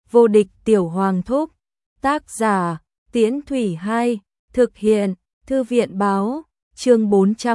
Vô địch tiểu hoàng thúc. Tác giả, Tiễn Thủy 2, thực hiện, Thư viện báo, chương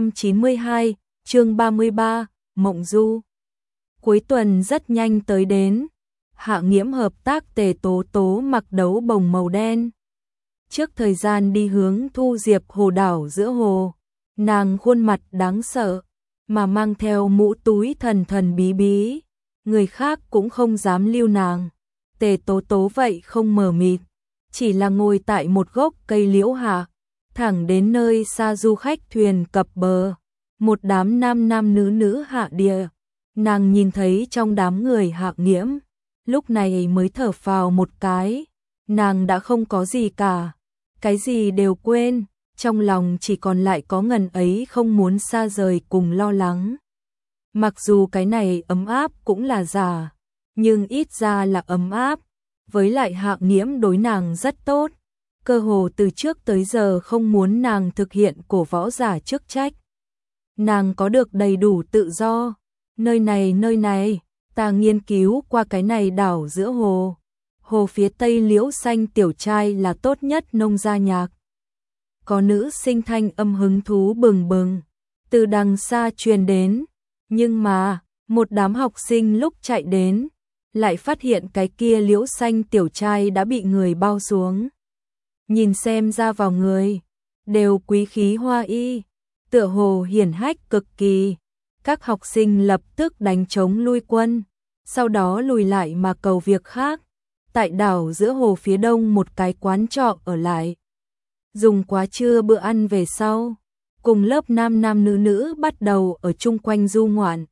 492, chương 33, Mộng Du. Cuối tuần rất nhanh tới đến, Hạ Nghiễm hợp tác Tề Tố Tố mặc đấu bồng màu đen. Trước thời gian đi hướng Thu Diệp Hồ đảo giữa hồ, nàng khuôn mặt đáng sợ, mà mang theo mũ túi thần thần bí bí, người khác cũng không dám lưu nàng. Tề Tố Tố vậy không mờ mịt, chỉ là ngồi tại một gốc cây liễu hạ, thẳng đến nơi xa du khách thuyền cập bờ, một đám nam nam nữ nữ hạ địa. Nàng nhìn thấy trong đám người Hạ Nghiễm, lúc này mới thở phào một cái, nàng đã không có gì cả, cái gì đều quên, trong lòng chỉ còn lại có ngần ấy không muốn xa rời cùng lo lắng. Mặc dù cái này ấm áp cũng là giả, nhưng ít ra là ấm áp, với lại Hạ Nghiễm đối nàng rất tốt, cơ hồ từ trước tới giờ không muốn nàng thực hiện cổ võ giả chức trách. Nàng có được đầy đủ tự do, nơi này, ta nghiên cứu qua cái này đảo giữa hồ. Hồ phía tây liễu xanh tiểu trai là tốt nhất nông gia nhạc. Có nữ sinh thanh âm hứng thú bừng bừng, từ đằng xa truyền đến, nhưng mà, một đám học sinh lúc chạy đến, lại phát hiện cái kia liễu xanh tiểu trai đã bị người bao xuống. Nhìn xem ra vào người, đều quý khí hoa y, tựa hồ hiển hách cực kỳ. Các học sinh lập tức đánh trống lui quân, sau đó lùi lại mà cầu việc khác. Tại đảo giữa hồ phía đông một cái quán trọ ở lại. Dùng quá trưa bữa ăn về sau, cùng lớp nam nam nữ nữ bắt đầu ở chung quanh du ngoạn.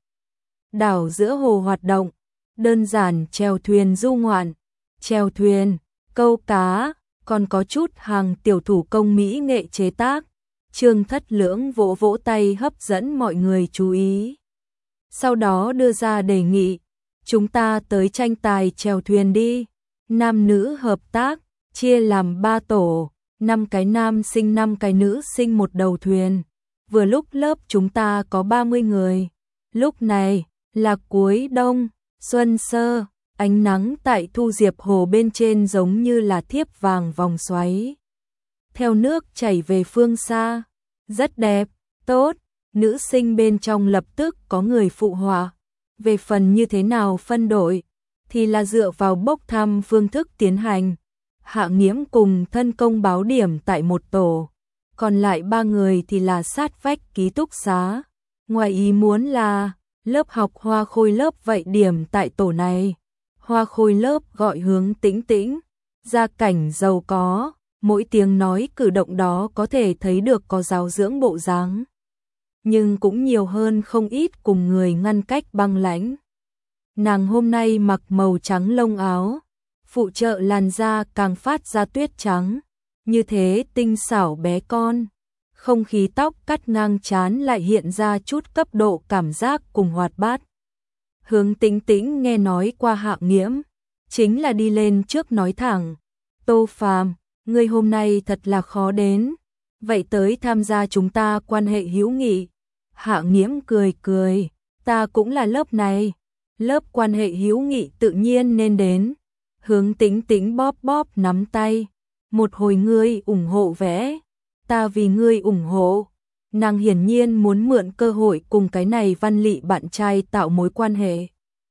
Đảo giữa hồ hoạt động, đơn giản chèo thuyền du ngoạn, chèo thuyền, câu cá, còn có chút hàng tiểu thủ công mỹ nghệ chế tác. Trương Thất Lưỡng vỗ vỗ tay hấp dẫn mọi người chú ý. Sau đó đưa ra đề nghị, chúng ta tới tranh tài chèo thuyền đi. Nam nữ hợp tác, chia làm 3 tổ, 5 cái nam sinh 5 cái nữ sinh một đầu thuyền. Vừa lúc lớp chúng ta có 30 người. Lúc này là cuối đông, xuân sơ, ánh nắng tại Thu Diệp Hồ bên trên giống như là thiếp vàng vòng xoáy. Theo nước chảy về phương xa, rất đẹp, tốt, nữ sinh bên trong lập tức có người phụ họa. Về phần như thế nào phân đội, thì là dựa vào bốc thăm phương thức tiến hành. Hạ Nghiễm cùng thân công báo điểm tại một tổ, còn lại 3 người thì là sát vách ký túc xá. Ngoài ý muốn là, lớp học Hoa Khôi lớp vậy điểm tại tổ này. Hoa Khôi lớp gọi Hướng Tĩnh Tĩnh, gia cảnh giàu có, mỗi tiếng nói cử động đó có thể thấy được có giáo dưỡng bộ dáng. Nhưng cũng nhiều hơn không ít cùng người ngăn cách băng lãnh. Nàng hôm nay mặc màu trắng lông áo, phụ trợ làn da càng phát ra tuyết trắng, như thế tinh xảo bé con. Không khí tóc cắt ngang trán lại hiện ra chút cấp độ cảm giác cùng hoạt bát. Hướng Tĩnh Tĩnh nghe nói qua Hạ Nghiễm, chính là đi lên trước nói thẳng, Tô Phàm, ngươi hôm nay thật là khó đến, vậy tới tham gia chúng ta quan hệ hữu nghị. Hạ Nghiễm cười cười, ta cũng là lớp này, lớp quan hệ hữu nghị tự nhiên nên đến. Hướng Tĩnh Tĩnh bóp bóp nắm tay, một hồi ngươi ủng hộ vẽ, ta vì ngươi ủng hộ. Nàng hiển nhiên muốn mượn cơ hội cùng cái này Văn Lị bạn trai tạo mối quan hệ.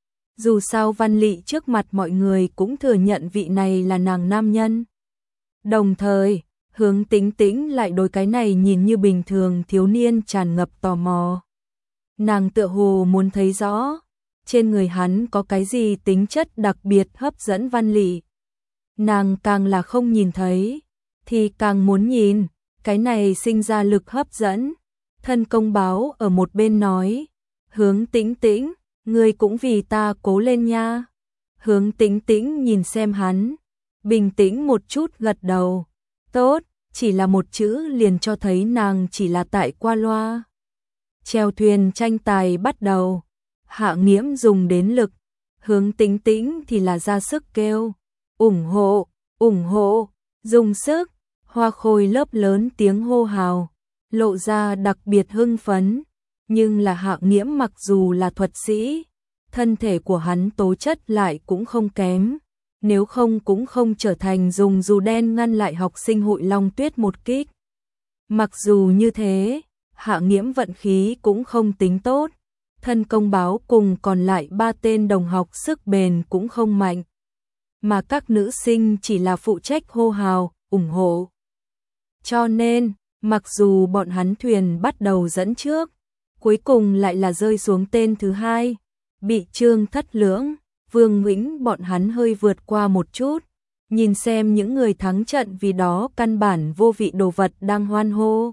Dù sao Văn Lị trước mặt mọi người cũng thừa nhận vị này là nàng nam nhân. Đồng thời, Hướng Tĩnh Tĩnh lại đối cái này nhìn như bình thường thiếu niên tràn ngập tò mò. Nàng tựa hồ muốn thấy rõ, trên người hắn có cái gì tính chất đặc biệt hấp dẫn Văn Lị. Nàng càng là không nhìn thấy, thì càng muốn nhìn, cái này sinh ra lực hấp dẫn. Thân công báo ở một bên nói, Hướng Tĩnh Tĩnh, ngươi cũng vì ta cố lên nha. Hướng Tĩnh Tĩnh nhìn xem hắn, bình tĩnh một chút gật đầu. Tốt, chỉ là một chữ liền cho thấy nàng chỉ là tại qua loa. Chèo thuyền tranh tài bắt đầu. Hạ Nghiễm dùng đến lực, Hướng Tĩnh Tĩnh thì là ra sức kêu, ủng hộ, dùng sức. Hoa Khôi lớp lớn tiếng hô hào, lộ ra đặc biệt hưng phấn, nhưng là Hạ Nghiễm mặc dù là thuật sĩ, thân thể của hắn tố chất lại cũng không kém, nếu không cũng không trở thành dùng dù đen ngăn lại học sinh hội Long Tuyết một kích. Mặc dù như thế, Hạ Nghiễm vận khí cũng không tính tốt, thân công báo cùng còn lại 3 tên đồng học sức bền cũng không mạnh, mà các nữ sinh chỉ là phụ trách hô hào, ủng hộ. Cho nên, mặc dù bọn hắn thuyền bắt đầu dẫn trước, cuối cùng lại là rơi xuống tên thứ hai, bị Trương Thất Lưỡng, Vương Ngĩnh bọn hắn hơi vượt qua một chút, nhìn xem những người thắng trận vì đó căn bản vô vị đồ vật đang hoan hô.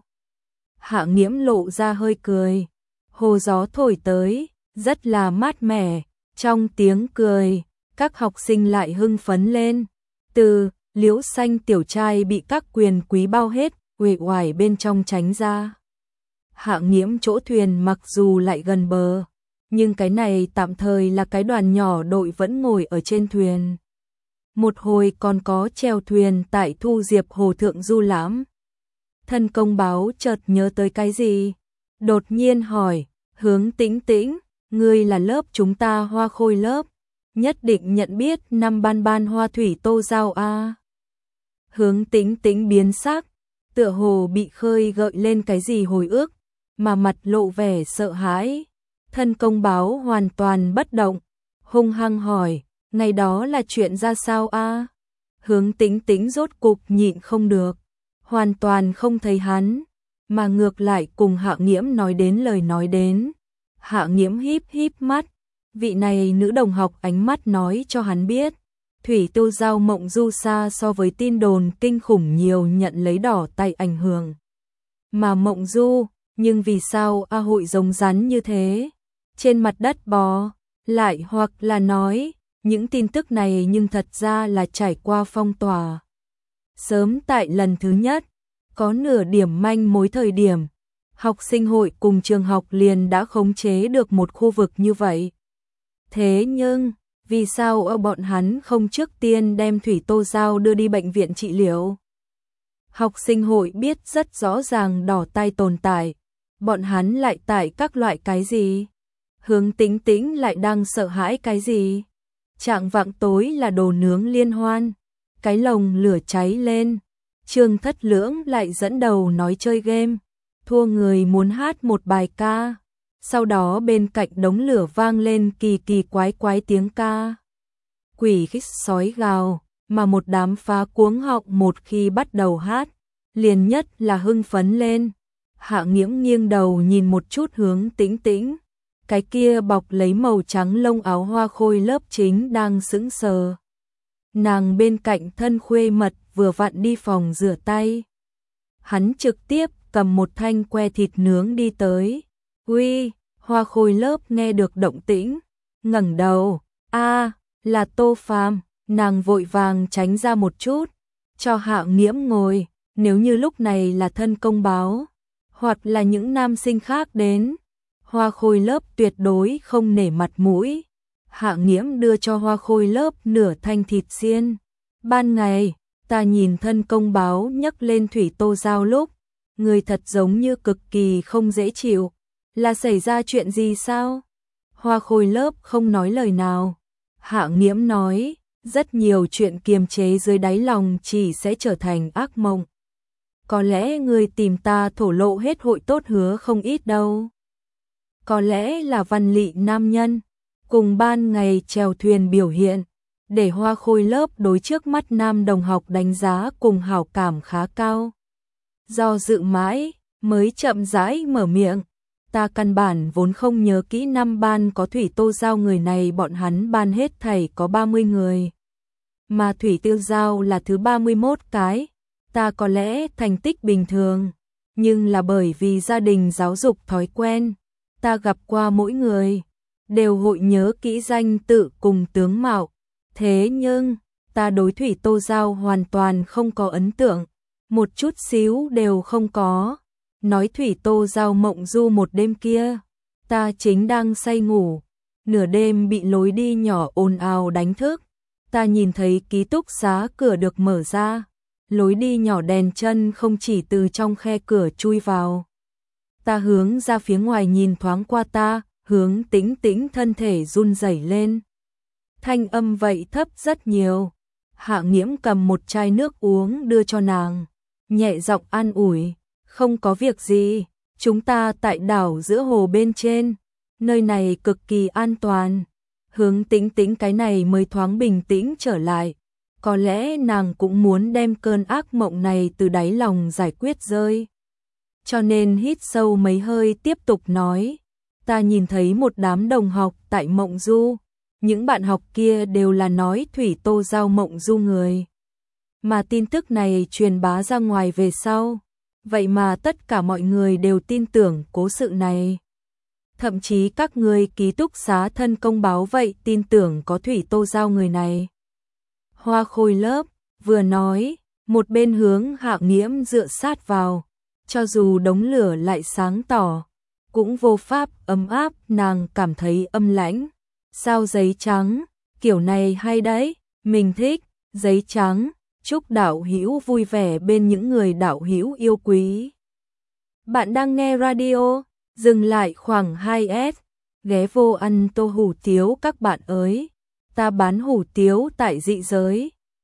Hạ Nghiễm lộ ra hơi cười, hồ gió thổi tới, rất là mát mẻ, trong tiếng cười, các học sinh lại hưng phấn lên. Từ Liễu Xanh tiểu trai bị các quyền quý bao hết, uể oải bên trong tránh ra. Hạ Nghiễm chỗ thuyền mặc dù lại gần bờ, nhưng cái này tạm thời là cái đoàn nhỏ đội vẫn ngồi ở trên thuyền. Một hồi còn có chèo thuyền tại Thu Diệp Hồ thượng du lãm. Thân công báo chợt nhớ tới cái gì, đột nhiên hỏi, Hướng Tĩnh Tĩnh, ngươi là lớp chúng ta Hoa Khôi lớp, nhất định nhận biết năm ban Hoa Thủy Tô Giao a. Hướng Tĩnh Tĩnh biến sắc, tựa hồ bị khơi gợi lên cái gì hồi ức, mà mặt lộ vẻ sợ hãi. Thân công báo hoàn toàn bất động, hung hăng hỏi, ngày đó là chuyện ra sao a? Hướng Tĩnh Tĩnh rốt cục nhịn không được, hoàn toàn không thấy hắn, mà ngược lại cùng Hạ Nghiễm nói đến lời nói đến. Hạ Nghiễm híp híp mắt, vị này nữ đồng học ánh mắt nói cho hắn biết, Thủy Tô Giao Mộng Du xa so với tin đồn kinh khủng nhiều nhận lấy đỏ tay ảnh hưởng. Mà Mộng Du, nhưng vì sao A hội giống rắn như thế, trên mặt đất bò, lại hoặc là nói, những tin tức này nhưng thật ra là trải qua phong tỏa. Sớm tại lần thứ nhất, có nửa điểm manh mối thời điểm, học sinh hội cùng trường học liền đã khống chế được một khu vực như vậy. Thế nhưng, vì sao bọn hắn không trước tiên đem Thủy Tô Giao đưa đi bệnh viện trị liệu? Học sinh hội biết rất rõ ràng đỏ tay tồn tại, bọn hắn lại tại các loại cái gì? Hướng Tĩnh Tĩnh lại đang sợ hãi cái gì? Trạng vạng tối là đồ nướng liên hoan, cái lồng lửa cháy lên, Trương Thất Lưỡng lại dẫn đầu nói chơi game, thua người muốn hát một bài ca. Sau đó bên cạnh đống lửa vang lên kỳ kỳ quái quái tiếng ca. Quỷ khích sói gào, mà một đám phá cuống họng một khi bắt đầu hát, liền nhất là hưng phấn lên. Hạ Nghiễm nghiêng đầu nhìn một chút Hướng Tĩnh Tĩnh, cái kia bọc lấy màu trắng lông áo Hoa Khôi lớp chính đang sững sờ. Nàng bên cạnh thân khuê mật vừa vặn đi phòng rửa tay. Hắn trực tiếp cầm một thanh que thịt nướng đi tới. Uy, Hoa Khôi lớp nghe được động tĩnh, ngẩng đầu, a, là Tô Phàm, nàng vội vàng tránh ra một chút, cho Hạ Nghiễm ngồi, nếu như lúc này là thân công báo, hoặc là những nam sinh khác đến, Hoa Khôi lớp tuyệt đối không nể mặt mũi. Hạ Nghiễm đưa cho Hoa Khôi lớp nửa thanh thịt xiên. Ban ngày, ta nhìn thân công báo nhấc lên Thủy Tô Giao lúc, người thật giống như cực kỳ không dễ chịu. Là xảy ra chuyện gì sao? Hoa Khôi lớp không nói lời nào. Hạ Nghiễm nói, rất nhiều chuyện kiềm chế dưới đáy lòng chỉ sẽ trở thành ác mộng. Có lẽ người tìm ta thổ lộ hết hội tốt hứa không ít đâu. Có lẽ là văn lị nam nhân, cùng ban ngày chèo thuyền biểu hiện, để Hoa Khôi lớp đối trước mắt nam đồng học đánh giá cùng hảo cảm khá cao. Do dự mãi, mới chậm rãi mở miệng. Ta căn bản vốn không nhớ kỹ năm ban có Thủy Tô Giao người này, bọn hắn ban hết thảy có 30 người. Mà Thủy Tiêu Giao là thứ 31 cái. Ta có lẽ thành tích bình thường, nhưng là bởi vì gia đình giáo dục thói quen, ta gặp qua mỗi người, đều hội nhớ kỹ danh tự cùng tướng mạo. Thế nhưng, ta đối Thủy Tô Giao hoàn toàn không có ấn tượng, một chút xíu đều không có. Nói Thủy Tô Giao Mộng Du một đêm kia, ta chính đang say ngủ, nửa đêm bị lối đi nhỏ ồn ào đánh thức, ta nhìn thấy ký túc xá cửa được mở ra, lối đi nhỏ đèn chân không chỉ từ trong khe cửa chui vào. Ta hướng ra phía ngoài nhìn thoáng qua, ta Hướng Tĩnh Tĩnh thân thể run rẩy lên. Thanh âm vậy thấp rất nhiều, Hạ Nghiễm cầm một chai nước uống đưa cho nàng, nhẹ giọng an ủi, không có việc gì, chúng ta tại đảo giữa hồ bên trên, nơi này cực kỳ an toàn. Hướng Tĩnh Tĩnh cái này mới thoáng bình tĩnh trở lại, có lẽ nàng cũng muốn đem cơn ác mộng này từ đáy lòng giải quyết rơi. Cho nên hít sâu mấy hơi tiếp tục nói, ta nhìn thấy một đám đồng học tại Mộng Du, những bạn học kia đều là nói Thủy Tô giao Mộng Du người. Mà tin tức này truyền bá ra ngoài về sau, vậy mà tất cả mọi người đều tin tưởng cố sự này. Thậm chí các người ký túc xá thân công báo vậy tin tưởng có Thủy Tô giao người này. Hoa Khôi lớp, vừa nói, một bên hướng Hạ Nghiễm dựa sát vào, cho dù đống lửa lại sáng tỏ, cũng vô pháp ấm áp, nàng cảm thấy âm lãnh. Sao giấy trắng, kiểu này hay đấy, mình thích, giấy trắng, chúc đạo hữu vui vẻ bên những người đạo hữu yêu quý. Bạn đang nghe radio, dừng lại khoảng 2S, ghé vô ăn tô hủ tiếu các bạn ơi, ta bán hủ tiếu tại dị giới.